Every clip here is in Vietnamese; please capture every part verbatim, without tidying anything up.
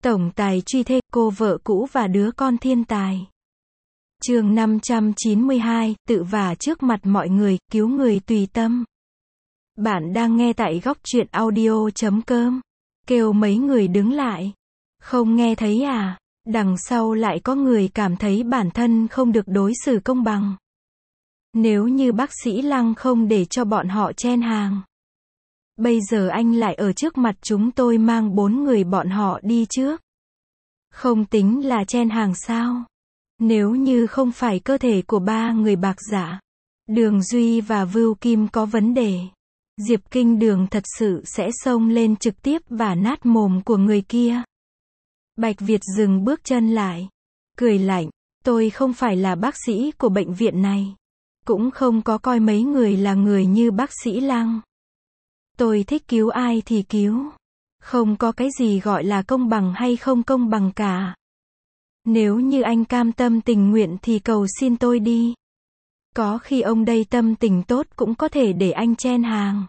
Tổng tài truy thê, cô vợ cũ và đứa con thiên tài. Chương năm trăm chín mươi hai, tự vả trước mặt mọi người, cứu người tùy tâm. Bạn đang nghe tại góc truyện audio chấm com. Kêu mấy người đứng lại. Không nghe thấy à? Đằng sau lại có người cảm thấy bản thân không được đối xử công bằng. Nếu như bác sĩ Lăng không để cho bọn họ chen hàng, bây giờ anh lại ở trước mặt chúng tôi mang bốn người bọn họ đi trước. Không tính là chen hàng sao? Nếu như không phải cơ thể của ba người Bạc Dạ, Đường Duy và Vưu Kim có vấn đề, Diệp Kinh Đường thật sự sẽ xông lên trực tiếp và nát mồm của người kia. Bạch Việt dừng bước chân lại, cười lạnh, tôi không phải là bác sĩ của bệnh viện này, cũng không có coi mấy người là người như bác sĩ Lăng. Tôi thích cứu ai thì cứu, không có cái gì gọi là công bằng hay không công bằng cả. Nếu như anh cam tâm tình nguyện thì cầu xin tôi đi. Có khi ông đây tâm tình tốt cũng có thể để anh chen hàng.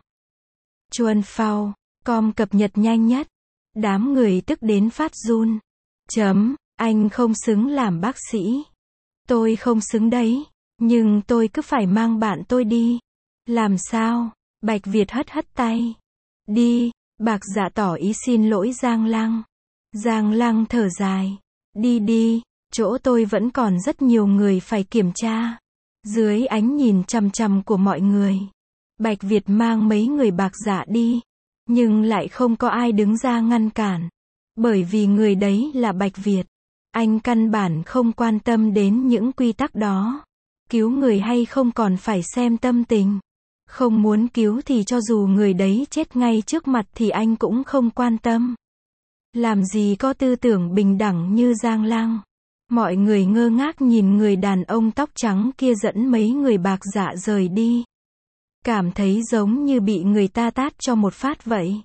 Chuan Phao, com cập nhật nhanh nhất. Đám người tức đến phát run. Chấm, anh không xứng làm bác sĩ. Tôi không xứng đấy, nhưng tôi cứ phải mang bạn tôi đi. Làm sao? Bạch Việt hất hất tay. Đi, Bạc Dạ tỏ ý xin lỗi Giang Lăng. Giang Lăng thở dài. Đi đi, chỗ tôi vẫn còn rất nhiều người phải kiểm tra. Dưới ánh nhìn chằm chằm của mọi người, Bạch Việt mang mấy người Bạc Dạ đi, nhưng lại không có ai đứng ra ngăn cản. Bởi vì người đấy là Bạch Việt. Anh căn bản không quan tâm đến những quy tắc đó. Cứu người hay không còn phải xem tâm tình. Không muốn cứu thì cho dù người đấy chết ngay trước mặt thì anh cũng không quan tâm. Làm gì có tư tưởng bình đẳng như Giang Lăng. Mọi người ngơ ngác nhìn người đàn ông tóc trắng kia dẫn mấy người Bạc Dạ rời đi. Cảm thấy giống như bị người ta tát cho một phát vậy.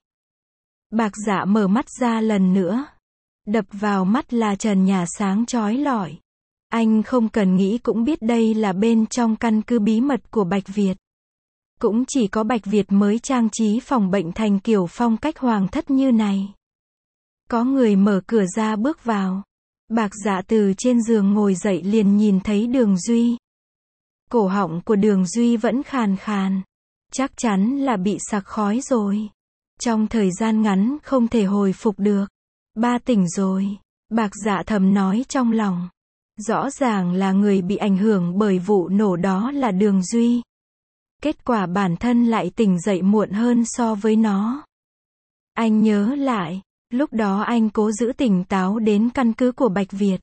Bạc Dạ mở mắt ra lần nữa. Đập vào mắt là trần nhà sáng chói lọi. Anh không cần nghĩ cũng biết đây là bên trong căn cứ bí mật của Bạch Việt. Cũng chỉ có Bạch Việt mới trang trí phòng bệnh thành kiểu phong cách hoàng thất như này. Có người mở cửa ra bước vào. Bạc Dạ từ trên giường ngồi dậy liền nhìn thấy Đường Duy. Cổ họng của Đường Duy vẫn khàn khàn. Chắc chắn là bị sặc khói rồi. Trong thời gian ngắn không thể hồi phục được. Ba tỉnh rồi. Bạc Dạ thầm nói trong lòng. Rõ ràng là người bị ảnh hưởng bởi vụ nổ đó là Đường Duy. Kết quả bản thân lại tỉnh dậy muộn hơn so với nó. Anh nhớ lại. Lúc đó anh cố giữ tỉnh táo đến căn cứ của Bạch Việt.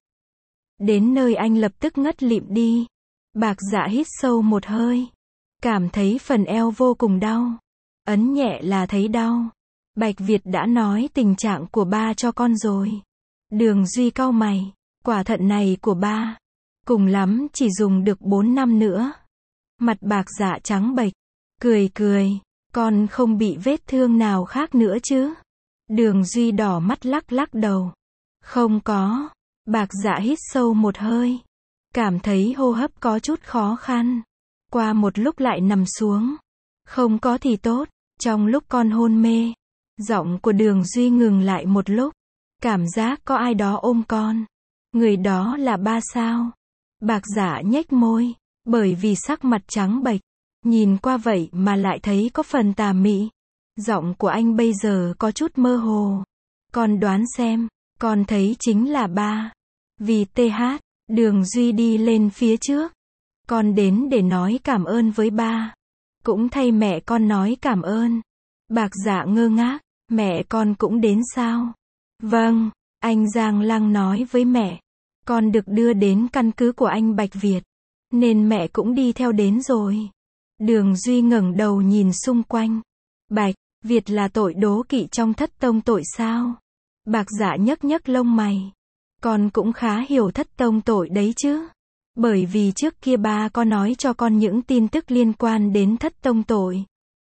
Đến nơi anh lập tức ngất lịm đi. Bạc Dạ hít sâu một hơi. Cảm thấy phần eo vô cùng đau. Ấn nhẹ là thấy đau. Bạch Việt đã nói tình trạng của ba cho con rồi. Đường Duy cau mày. Quả thận này của ba, cùng lắm chỉ dùng được bốn năm nữa. Mặt Bạc Dạ trắng bệch. Cười cười. Con không bị vết thương nào khác nữa chứ? Đường Duy đỏ mắt lắc lắc đầu. Không có. Bạc Dạ hít sâu một hơi. Cảm thấy hô hấp có chút khó khăn. Qua một lúc lại nằm xuống. Không có thì tốt. Trong lúc con hôn mê, giọng của Đường Duy ngừng lại một lúc. Cảm giác có ai đó ôm con. Người đó là ba sao? Bạc Dạ nhếch môi. Bởi vì sắc mặt trắng bệch. Nhìn qua vậy mà lại thấy có phần tà mị. Giọng của anh bây giờ có chút mơ hồ. Con đoán xem, con thấy chính là ba. Vì tê hát, Đường Duy đi lên phía trước. Con đến để nói cảm ơn với ba. Cũng thay mẹ con nói cảm ơn. Bạc Dạ ngơ ngác, mẹ con cũng đến sao? Vâng, anh Giang Lăng nói với mẹ. Con được đưa đến căn cứ của anh Bạch Việt. Nên mẹ cũng đi theo đến rồi. Đường Duy ngẩng đầu nhìn xung quanh. Bạch Việt là tội đố kỵ trong thất tông tội sao? Bạc Dạ nhấc nhấc lông mày. Con cũng khá hiểu thất tông tội đấy chứ. Bởi vì trước kia ba có nói cho con những tin tức liên quan đến thất tông tội.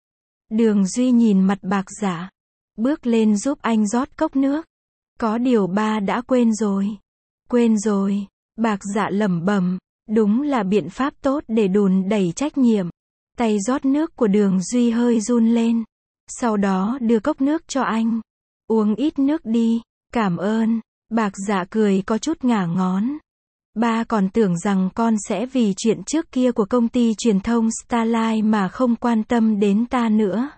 Đường Duy nhìn mặt Bạc Dạ. Bước lên giúp anh rót cốc nước. Có điều ba đã quên rồi. Quên rồi. Bạc Dạ lẩm bẩm. Đúng là biện pháp tốt để đùn đẩy trách nhiệm. Tay rót nước của Đường Duy hơi run lên. Sau đó đưa cốc nước cho anh. Uống ít nước đi. Cảm ơn. Bạc Dạ cười có chút ngả ngón. Ba còn tưởng rằng con sẽ vì chuyện trước kia của công ty truyền thông Starlight mà không quan tâm đến ta nữa.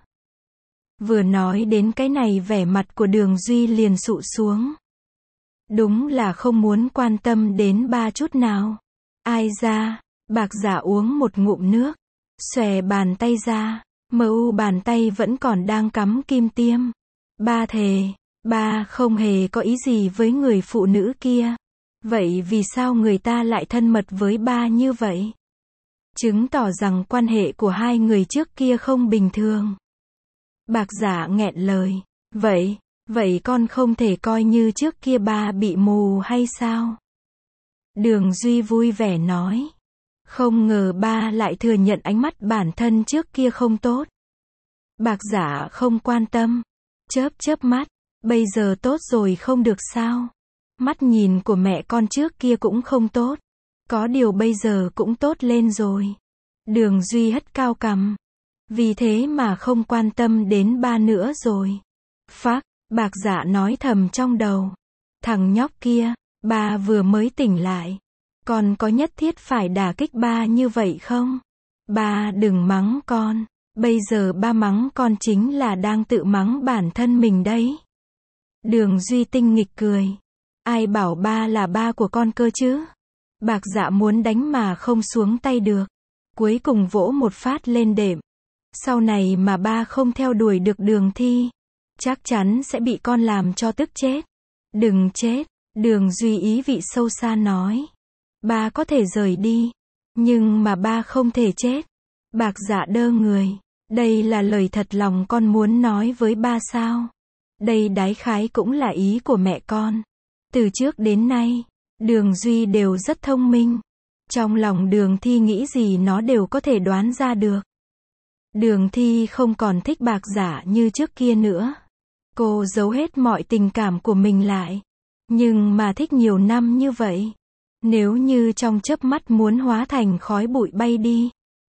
Vừa nói đến cái này vẻ mặt của Đường Duy liền sụ xuống. Đúng là không muốn quan tâm đến ba chút nào. Ai ra, Bạc Dạ uống một ngụm nước, xòe bàn tay ra, mờ u bàn tay vẫn còn đang cắm kim tiêm. Ba thề, ba không hề có ý gì với người phụ nữ kia. Vậy vì sao người ta lại thân mật với ba như vậy? Chứng tỏ rằng quan hệ của hai người trước kia không bình thường. Bạc Dạ nghẹn lời. Vậy, vậy con không thể coi như trước kia ba bị mù hay sao? Đường Duy vui vẻ nói. Không ngờ ba lại thừa nhận ánh mắt bản thân trước kia không tốt. Bạc Dạ không quan tâm. Chớp chớp mắt. Bây giờ tốt rồi không được sao? Mắt nhìn của mẹ con trước kia cũng không tốt. Có điều bây giờ cũng tốt lên rồi. Đường Duy hất cao cằm. Vì thế mà không quan tâm đến ba nữa rồi. Phác, Bạc Dạ nói thầm trong đầu. Thằng nhóc kia, ba vừa mới tỉnh lại. Con có nhất thiết phải đả kích ba như vậy không? Ba đừng mắng con. Bây giờ ba mắng con chính là đang tự mắng bản thân mình đấy. Đường Duy tinh nghịch cười. Ai bảo ba là ba của con cơ chứ? Bạc Dạ muốn đánh mà không xuống tay được. Cuối cùng vỗ một phát lên đệm. Sau này mà ba không theo đuổi được Đường Thi, chắc chắn sẽ bị con làm cho tức chết. Đừng chết, Đường Duy ý vị sâu xa nói. Ba có thể rời đi, nhưng mà ba không thể chết. Bạc Dạ đơ người. Đây là lời thật lòng con muốn nói với ba sao? Đây đại khái cũng là ý của mẹ con. Từ trước đến nay, Đường Duy đều rất thông minh. Trong lòng Đường Thi nghĩ gì nó đều có thể đoán ra được. Đường Thi không còn thích Bạc Dạ như trước kia nữa. Cô giấu hết mọi tình cảm của mình lại. Nhưng mà thích nhiều năm như vậy. Nếu như trong chớp mắt muốn hóa thành khói bụi bay đi,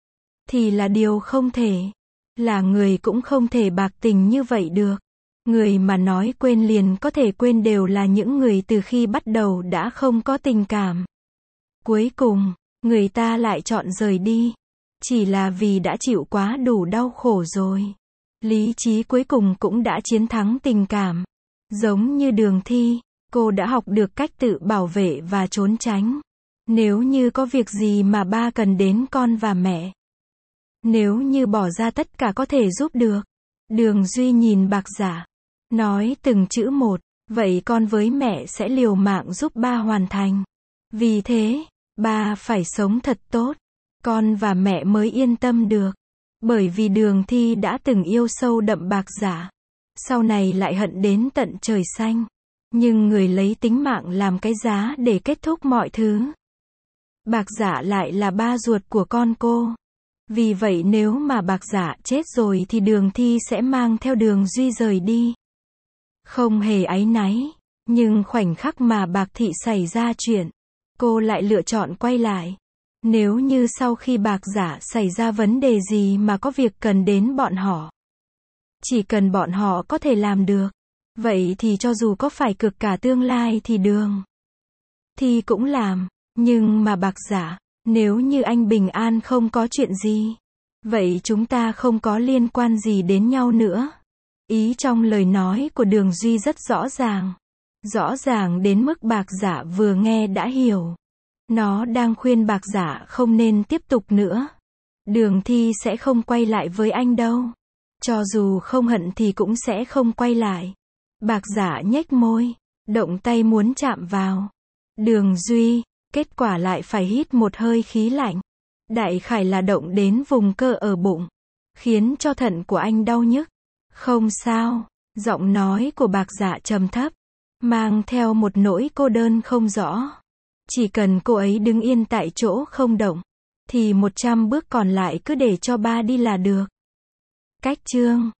thì là điều không thể. Là người cũng không thể bạc tình như vậy được. Người mà nói quên liền có thể quên đều là những người từ khi bắt đầu đã không có tình cảm. Cuối cùng, người ta lại chọn rời đi. Chỉ là vì đã chịu quá đủ đau khổ rồi. Lý trí cuối cùng cũng đã chiến thắng tình cảm. Giống như Đường Thi, cô đã học được cách tự bảo vệ và trốn tránh. Nếu như có việc gì mà ba cần đến con và mẹ. Nếu như bỏ ra tất cả có thể giúp được. Đường Duy nhìn Bạc Dạ, nói từng chữ một. Vậy con với mẹ sẽ liều mạng giúp ba hoàn thành. Vì thế, ba phải sống thật tốt. Con và mẹ mới yên tâm được. Bởi vì Đường Thi đã từng yêu sâu đậm Bạc Dạ. Sau này lại hận đến tận trời xanh. Nhưng người lấy tính mạng làm cái giá để kết thúc mọi thứ. Bạc Dạ lại là ba ruột của con cô. Vì vậy nếu mà Bạc Dạ chết rồi thì Đường Thi sẽ mang theo Đường Duy rời đi. Không hề áy náy. Nhưng khoảnh khắc mà Bạc Thị xảy ra chuyện, cô lại lựa chọn quay lại. Nếu như sau khi Bạc Dạ xảy ra vấn đề gì mà có việc cần đến bọn họ, chỉ cần bọn họ có thể làm được, vậy thì cho dù có phải cực cả tương lai thì Đường Thi cũng làm. Nhưng mà Bạc Dạ, nếu như anh bình an không có chuyện gì, vậy chúng ta không có liên quan gì đến nhau nữa. Ý trong lời nói của Đường Duy rất rõ ràng. Rõ ràng đến mức Bạc Dạ vừa nghe đã hiểu. Nó đang khuyên Bạc Dạ không nên tiếp tục nữa. Đường Thi sẽ không quay lại với anh đâu. Cho dù không hận thì cũng sẽ không quay lại. Bạc Dạ nhếch môi, động tay muốn chạm vào Đường Duy, kết quả lại phải hít một hơi khí lạnh. Đại khái là động đến vùng cơ ở bụng, khiến cho thận của anh đau nhức. Không sao, giọng nói của Bạc Dạ trầm thấp, mang theo một nỗi cô đơn không rõ. Chỉ cần cô ấy đứng yên tại chỗ không động, thì một trăm bước còn lại cứ để cho ba đi là được. Cách chương